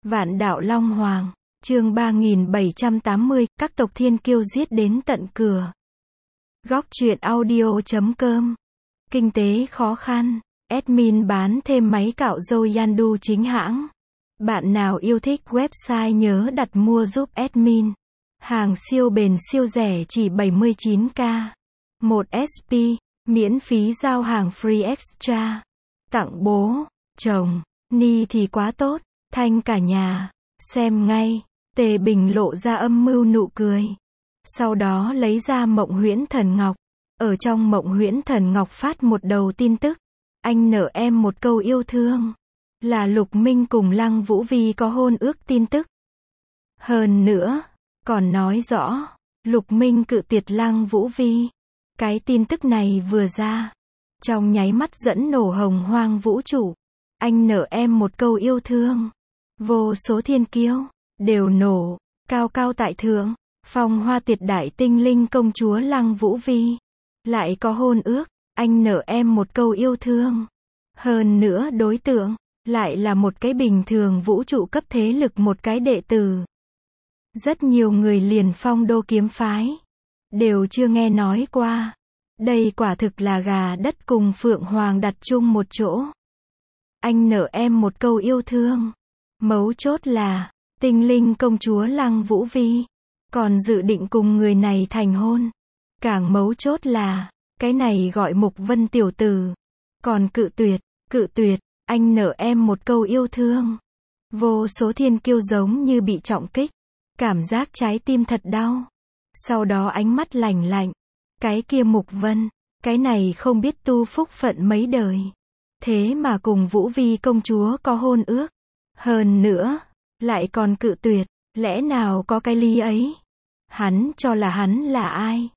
Vạn đạo Long Hoàng, chương 3780, các tộc thiên kiêu giết đến tận cửa. Góc truyện audio.com. Kinh tế khó khăn, admin bán thêm máy cạo râu Yandu chính hãng. Bạn nào yêu thích website nhớ đặt mua giúp admin. Hàng siêu bền siêu rẻ chỉ 79k. 1SP, miễn phí giao hàng free extra. Tặng bố, chồng, Ni thì quá tốt, Thanh cả nhà. Xem ngay, Tề Bình lộ ra âm mưu nụ cười. Sau đó lấy ra Mộng Huyễn Thần Ngọc. Ở trong Mộng Huyễn Thần Ngọc phát một đầu tin tức. Anh nợ em một câu yêu thương. Là Lục Minh cùng Lăng Vũ Vi có hôn ước tin tức. Hơn nữa, còn nói rõ, Lục Minh cự tuyệt Lăng Vũ Vi. Cái tin tức này vừa ra, trong nháy mắt dẫn nổ hồng hoang vũ trụ. Anh nợ em một câu yêu thương. Vô số thiên kiêu đều nổ, cao cao tại thượng. Phong Hoa tuyệt đại tinh linh công chúa Lăng Vũ Vi lại có hôn ước, anh nợ em một câu yêu thương. Hơn nữa đối tượng lại là một cái bình thường vũ trụ cấp thế lực, một cái đệ tử. Rất nhiều người liền Phong Đô kiếm phái đều chưa nghe nói qua. Đây quả thực là gà đất cùng Phượng Hoàng đặt chung một chỗ. Anh nợ em một câu yêu thương. Mấu chốt là, tinh linh công chúa Lăng Vũ Vi còn dự định cùng người này thành hôn. Càng mấu chốt là, cái này gọi Mục Vân tiểu tử còn cự tuyệt, anh nợ em một câu yêu thương. Vô số thiên kiêu giống như bị trọng kích, cảm giác trái tim thật đau. Sau đó ánh mắt lạnh lạnh, cái kia Mục Vân, cái này không biết tu phúc phận mấy đời, thế mà cùng Vũ Vi công chúa có hôn ước. Hơn nữa, lại còn cự tuyệt, lẽ nào có cái lý ấy? Hắn cho là hắn là ai?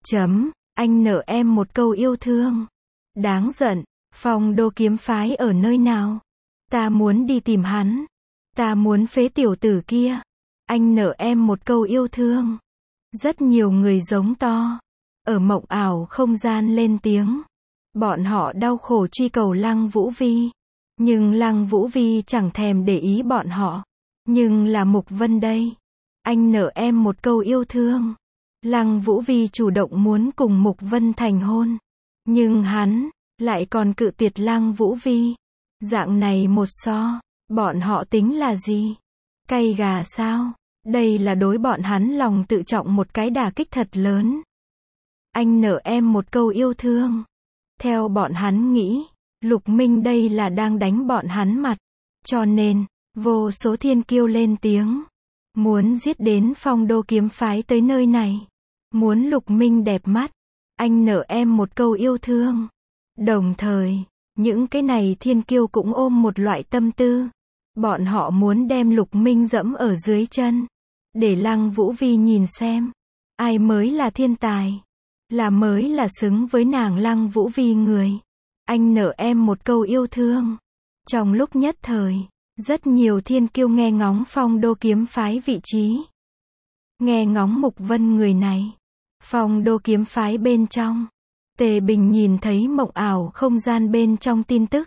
Anh nợ em một câu yêu thương. Đáng giận, Phong Đô kiếm phái ở nơi nào? Ta muốn đi tìm hắn. Ta muốn phế tiểu tử kia. Anh nợ em một câu yêu thương. Rất nhiều người giống to, ở mộng ảo không gian lên tiếng. Bọn họ đau khổ truy cầu Lăng Vũ Vi. Nhưng Lăng Vũ Vi chẳng thèm để ý bọn họ. Nhưng là Mục Vân đây. Anh nợ em một câu yêu thương. Lăng Vũ Vi chủ động muốn cùng Mục Vân thành hôn. Nhưng hắn lại còn cự tuyệt Lăng Vũ Vi. Dạng này một so, bọn họ tính là gì? Cay gà sao? Đây là đối bọn hắn lòng tự trọng một cái đả kích thật lớn. Anh nợ em một câu yêu thương. Theo bọn hắn nghĩ, Lục Minh đây là đang đánh bọn hắn mặt. Cho nên, vô số thiên kiêu lên tiếng. Muốn giết đến Phong Đô kiếm phái tới nơi này. Muốn Lục Minh đẹp mắt. Anh nợ em một câu yêu thương. Đồng thời, những cái này thiên kiêu cũng ôm một loại tâm tư. Bọn họ muốn đem Lục Minh dẫm ở dưới chân. Để Lăng Vũ Vi nhìn xem. Ai mới là thiên tài. Mới là xứng với nàng Lăng Vũ Vi người. Anh nợ em một câu yêu thương. Trong lúc nhất thời, rất nhiều thiên kiêu nghe ngóng Phong Đô kiếm phái vị trí. Nghe ngóng Mục Vân người này. Phong Đô kiếm phái bên trong. Tề Bình nhìn thấy mộng ảo không gian bên trong tin tức.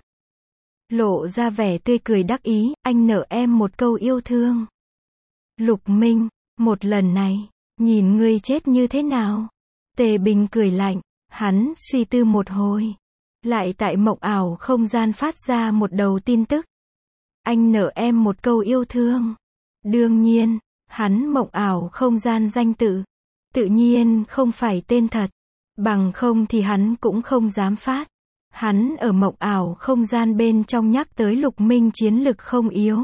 Lộ ra vẻ tươi cười đắc ý, anh nợ em một câu yêu thương. Lục Minh, một lần này, nhìn ngươi chết như thế nào? Tề Bình cười lạnh, hắn suy tư một hồi. Lại tại mộng ảo không gian phát ra một đầu tin tức. Anh nợ em một câu yêu thương. Đương nhiên, hắn mộng ảo không gian danh tự. Tự nhiên không phải tên thật. Bằng không thì hắn cũng không dám phát. Hắn ở mộng ảo không gian bên trong nhắc tới Lục Minh chiến lực không yếu.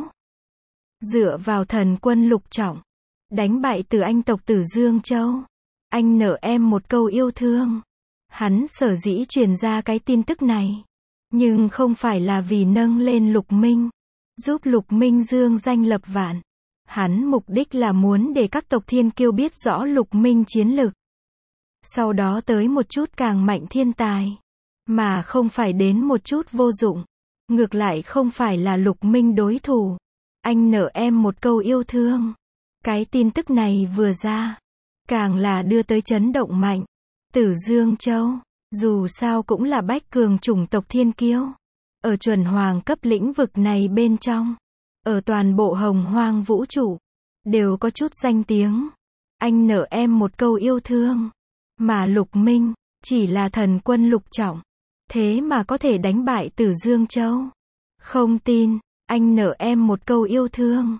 Dựa vào thần quân lục trọng. Đánh bại Từ Anh tộc Tử Dương Châu. Anh nợ em một câu yêu thương. Hắn sở dĩ truyền ra cái tin tức này. Nhưng không phải là vì nâng lên Lục Minh. Giúp Lục Minh dương danh lập vạn. Hắn mục đích là muốn để các tộc thiên kiêu biết rõ Lục Minh chiến lực. Sau đó tới một chút càng mạnh thiên tài. Mà không phải đến một chút vô dụng. Ngược lại không phải là Lục Minh đối thủ. Anh nợ em một câu yêu thương. Cái tin tức này vừa ra. Càng là đưa tới chấn động mạnh. Tử Dương Châu, dù sao cũng là bách cường chủng tộc thiên kiêu. Ở chuẩn hoàng cấp lĩnh vực này bên trong. ở toàn bộ hồng hoang vũ trụ, đều có chút danh tiếng. Anh nợ em một câu yêu thương. Mà Lục Minh, chỉ là thần quân lục trọng. Thế mà có thể đánh bại Tử Dương Châu. Không tin, anh nợ em một câu yêu thương.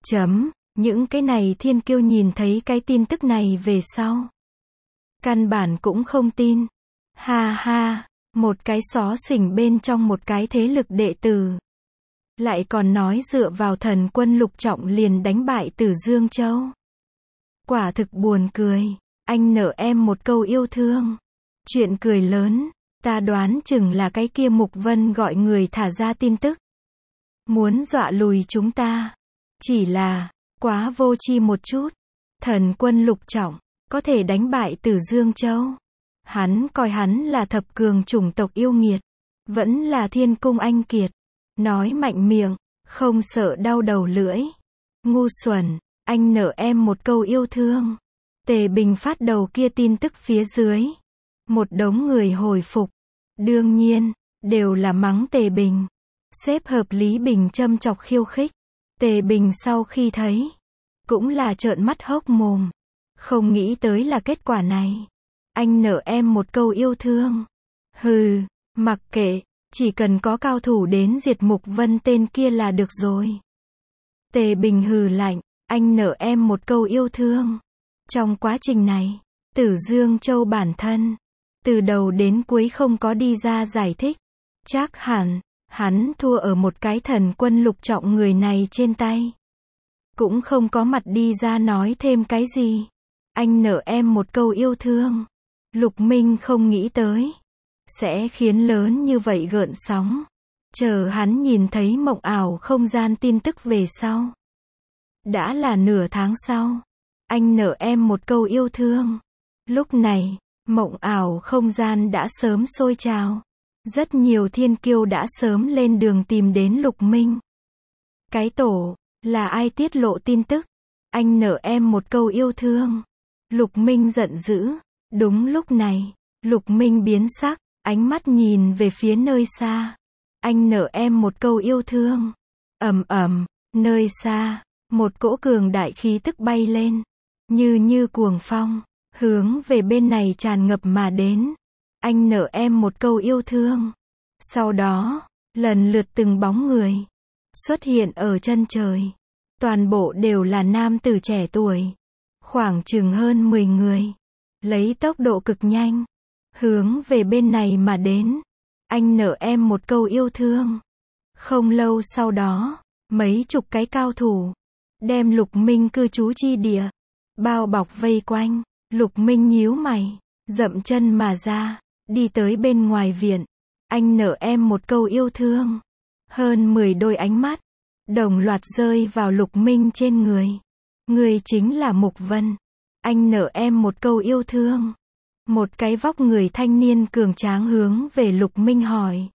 Những cái này thiên kiêu nhìn thấy cái tin tức này về sau. Căn bản cũng không tin. Ha ha, một cái xó xỉnh bên trong một cái thế lực đệ tử. Lại còn nói dựa vào thần quân lục trọng liền đánh bại Tử Dương Châu. Quả thực buồn cười. Anh nợ em một câu yêu thương. Chuyện cười lớn, ta đoán chừng là cái kia Mục Vân gọi người thả ra tin tức. Muốn dọa lùi chúng ta. Chỉ là, quá vô tri một chút. Thần quân lục trọng, có thể đánh bại Tử Dương Châu. Hắn coi hắn là thập cường chủng tộc yêu nghiệt. Vẫn là thiên cung anh kiệt. Nói mạnh miệng, không sợ đau đầu lưỡi. Ngu xuẩn, anh nợ em một câu yêu thương. Tề Bình phát đầu kia tin tức phía dưới. Một đống người hồi phục. Đương nhiên, đều là mắng Tề Bình. Xếp hợp Lý Bình châm chọc khiêu khích. Tề Bình sau khi thấy, cũng là trợn mắt hốc mồm. Không nghĩ tới là kết quả này. Anh nợ em một câu yêu thương. Hừ, mặc kệ, chỉ cần có cao thủ đến diệt Mục Vân tên kia là được rồi. Tề Bình hừ lạnh, anh nợ em một câu yêu thương. Trong quá trình này, Tử Dương Châu bản thân, từ đầu đến cuối không có đi ra giải thích. Chắc hẳn, hắn thua ở một cái thần quân lục trọng người này trên tay. Cũng không có mặt đi ra nói thêm cái gì. Anh nợ em một câu yêu thương. Lục Minh không nghĩ tới. Sẽ khiến lớn như vậy gợn sóng. Chờ hắn nhìn thấy mộng ảo không gian tin tức về sau. Đã là nửa tháng sau. Anh nợ em một câu yêu thương. Lúc này, mộng ảo không gian đã sớm sôi trào. Rất nhiều thiên kiêu đã sớm lên đường tìm đến Lục Minh. Cái tổ, là ai tiết lộ tin tức? Anh nợ em một câu yêu thương. Lục Minh giận dữ. Đúng lúc này, Lục Minh biến sắc, ánh mắt nhìn về phía nơi xa. Anh nợ em một câu yêu thương. Nơi xa, một cỗ cường đại khí tức bay lên. Như cuồng phong, hướng về bên này tràn ngập mà đến. Anh nợ em một câu yêu thương. Sau đó, lần lượt từng bóng người xuất hiện ở chân trời. Toàn bộ đều là nam tử trẻ tuổi. Khoảng chừng hơn 10 người. Lấy tốc độ cực nhanh. Hướng về bên này mà đến. Anh nợ em một câu yêu thương. Không lâu sau đó, mấy chục cái cao thủ đem Lục Minh cư trú chi địa bao bọc vây quanh. Lục Minh nhíu mày, dậm chân mà ra, đi tới bên ngoài viện. Anh nợ em một câu yêu thương. Hơn 10 đôi ánh mắt đồng loạt rơi vào Lục Minh trên người. Người chính là Mục Vân. Anh nợ em một câu yêu thương. Một cái vóc người thanh niên cường tráng hướng về Lục Minh hỏi.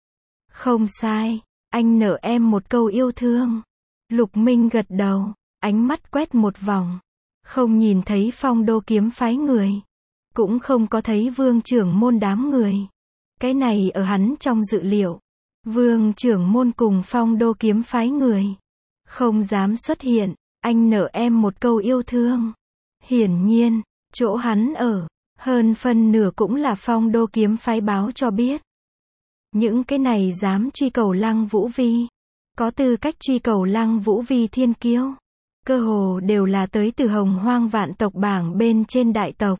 Không sai, anh nợ em một câu yêu thương. Lục Minh gật đầu, ánh mắt quét một vòng. Không nhìn thấy Phong Đô kiếm phái người. Cũng không có thấy Vương trưởng môn đám người. Cái này ở hắn trong dự liệu. Vương trưởng môn cùng Phong Đô kiếm phái người không dám xuất hiện. Anh nợ em một câu yêu thương. Hiển nhiên, chỗ hắn ở, hơn phân nửa cũng là Phong Đô kiếm phái báo cho biết. Những cái này dám truy cầu Lăng Vũ Vi, có tư cách truy cầu Lăng Vũ Vi thiên kiêu, cơ hồ đều là tới từ Hồng Hoang vạn tộc bảng bên trên đại tộc.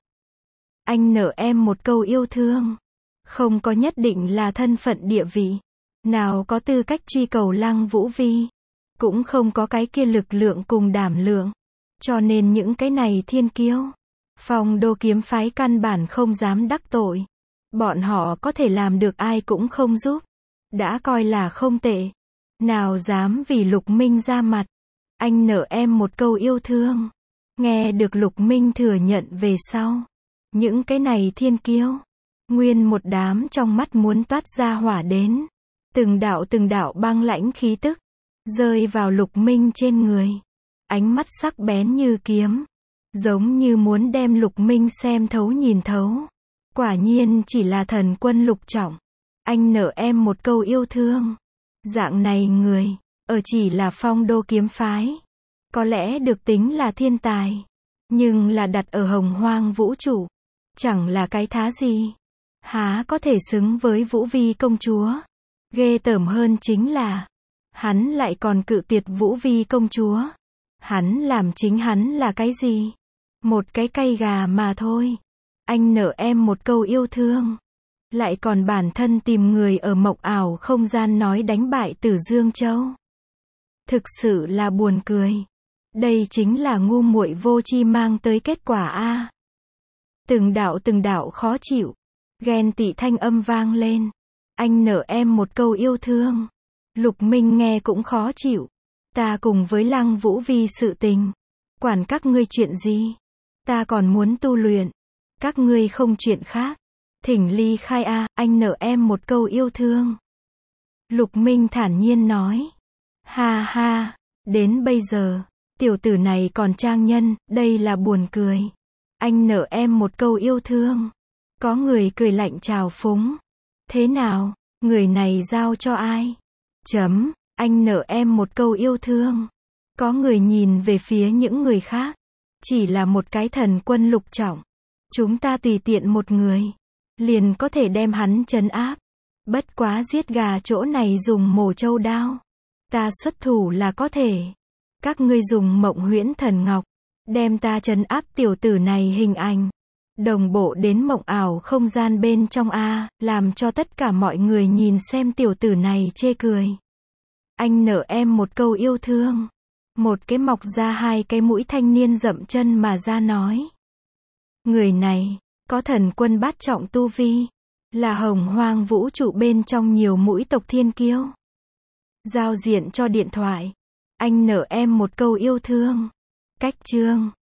Anh nợ em một câu yêu thương. Không có nhất định là thân phận địa vị. Nào có tư cách truy cầu Lăng Vũ Vi. Cũng không có cái kia lực lượng cùng đảm lượng. Cho nên những cái này thiên kiêu, Phong Đô kiếm phái căn bản không dám đắc tội. Bọn họ có thể làm được ai cũng không giúp. Đã coi là không tệ. Nào dám vì Lục Minh ra mặt. Anh nợ em một câu yêu thương. Nghe được Lục Minh thừa nhận về sau. Những cái này thiên kiêu, nguyên một đám trong mắt muốn toát ra hỏa đến. Từng đạo băng lãnh khí tức rơi vào Lục Minh trên người. Ánh mắt sắc bén như kiếm, giống như muốn đem Lục Minh xem thấu nhìn thấu. Quả nhiên chỉ là thần quân lục trọng. Anh nợ em một câu yêu thương. Dạng này người, chỉ là Phong Đô kiếm phái. Có lẽ được tính là thiên tài. Nhưng là đặt ở hồng hoang vũ trụ. Chẳng là cái thá gì. Há có thể xứng với Vũ Vi công chúa. Ghê tởm hơn chính là, hắn lại còn cự tuyệt Vũ Vi công chúa. Hắn làm chính hắn là cái gì? Một cái cây gà mà thôi. Anh nợ em một câu yêu thương. Lại còn bản thân tìm người ở mộng ảo không gian nói đánh bại Tử Dương Châu. Thực sự là buồn cười. Đây chính là ngu muội vô tri mang tới kết quả a. Từng đạo khó chịu. Ghen tị thanh âm vang lên. Anh nợ em một câu yêu thương. Lục Minh nghe cũng khó chịu. Ta cùng với Lăng Vũ Vi sự tình. Quản các ngươi chuyện gì? Ta còn muốn tu luyện. Các ngươi không chuyện khác. Thỉnh ly khai a, anh nợ em một câu yêu thương. Lục Minh thản nhiên nói. Ha ha, đến bây giờ, tiểu tử này còn trang nhân, đây là buồn cười. Anh nợ em một câu yêu thương. Có người cười lạnh trào phúng. Thế nào, người này giao cho ai? Anh nợ em một câu yêu thương. Có người nhìn về phía những người khác. Chỉ là một cái thần quân lục trọng. Chúng ta tùy tiện một người. Liền có thể đem hắn trấn áp. Bất quá giết gà chỗ này dùng mổ trâu đao. Ta xuất thủ là có thể. Các ngươi dùng Mộng Huyễn Thần Ngọc. Đem ta trấn áp tiểu tử này hình ảnh. Đồng bộ đến mộng ảo không gian bên trong a, làm cho tất cả mọi người nhìn xem tiểu tử này chê cười. Anh nợ em một câu yêu thương. Một cái mọc ra hai cái mũi thanh niên dậm chân mà ra nói. Người này, có thần quân bát trọng tu vi. Là hồng hoang vũ trụ bên trong nhiều mũi tộc thiên kiêu. Giao diện cho điện thoại. Anh nợ em một câu yêu thương. Cách chương.